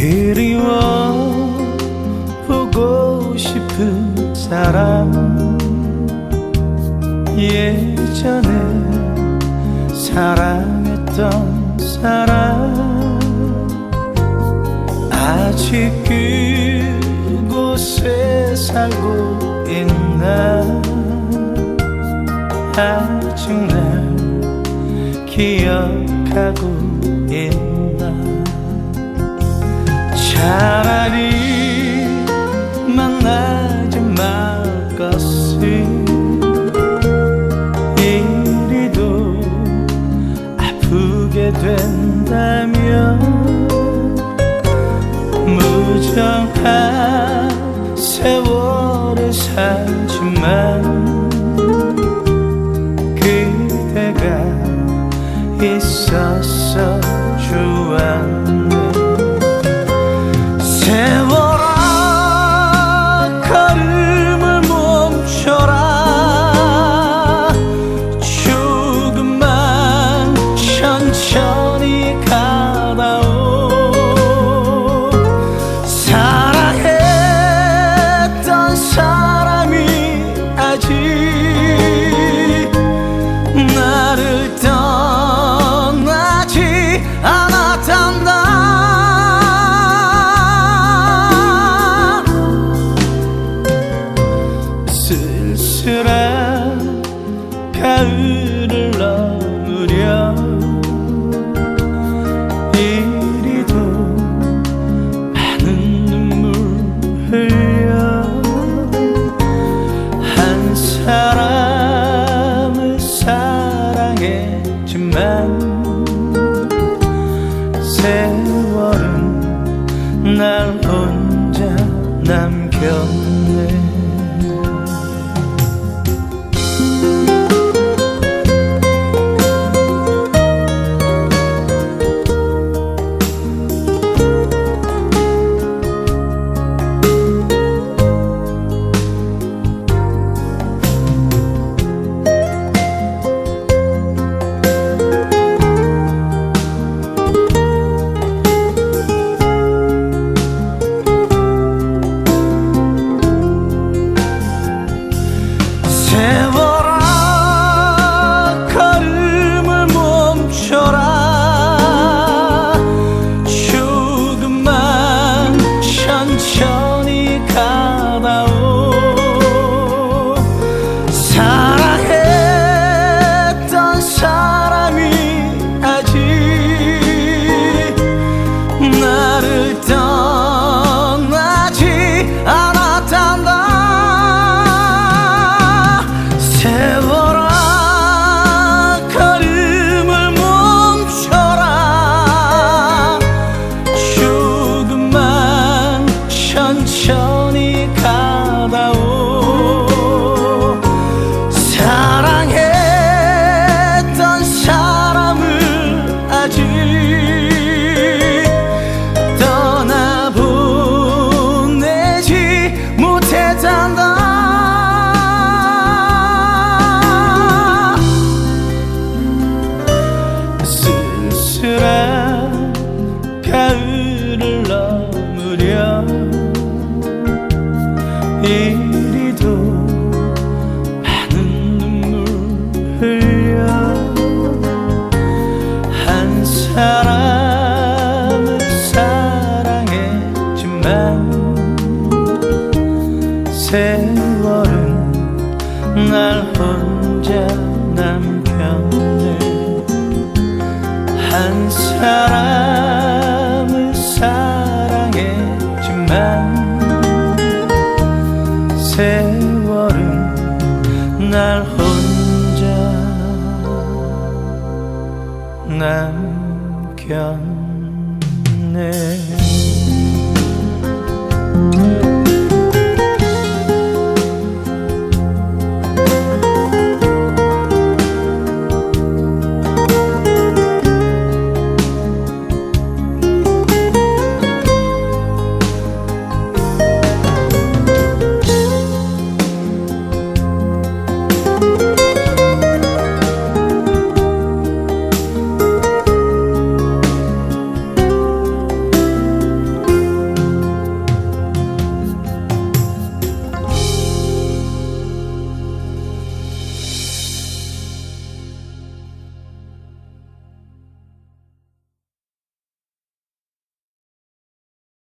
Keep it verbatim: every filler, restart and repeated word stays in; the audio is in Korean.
그리워 보고 싶은 사람, 예전에 사랑했던 사람, 아직 그곳에 살고 있나, 아직 날 기억하고 있나. 차라리 만나지 말 것을, 이리도 아프게 된다면 무정한 세월을 살지만 그대가 있어서 좋았네. 세월아 걸음을 멈춰라. 조금만 천천히 가다오. 사랑했던 사람이 아직 나를 떠나지 않았단다. 쓸쓸한 가을을 넘으려 이리도 많은 눈물 흘려 한 사람을 사랑했지만 세월은 날 혼자 남겼네. 세월아 걸음을 멈춰라. 조금만 천천히 가다오. 사랑했던 사람이 아직 나를 떠나지 않았단다. 세월아 걸음을 멈춰라. 조금만 천천히 가다오. 사랑했던 사람을 아직 떠나보내지 못했단다. 쓸쓸한 가을을 넘으려 이리도 많은 눈물 흘려 한 사람을 사랑했지만 세월은 날 혼자 남겼네. 한 사람을 사랑했지만 세월은 날 혼자 남겼네.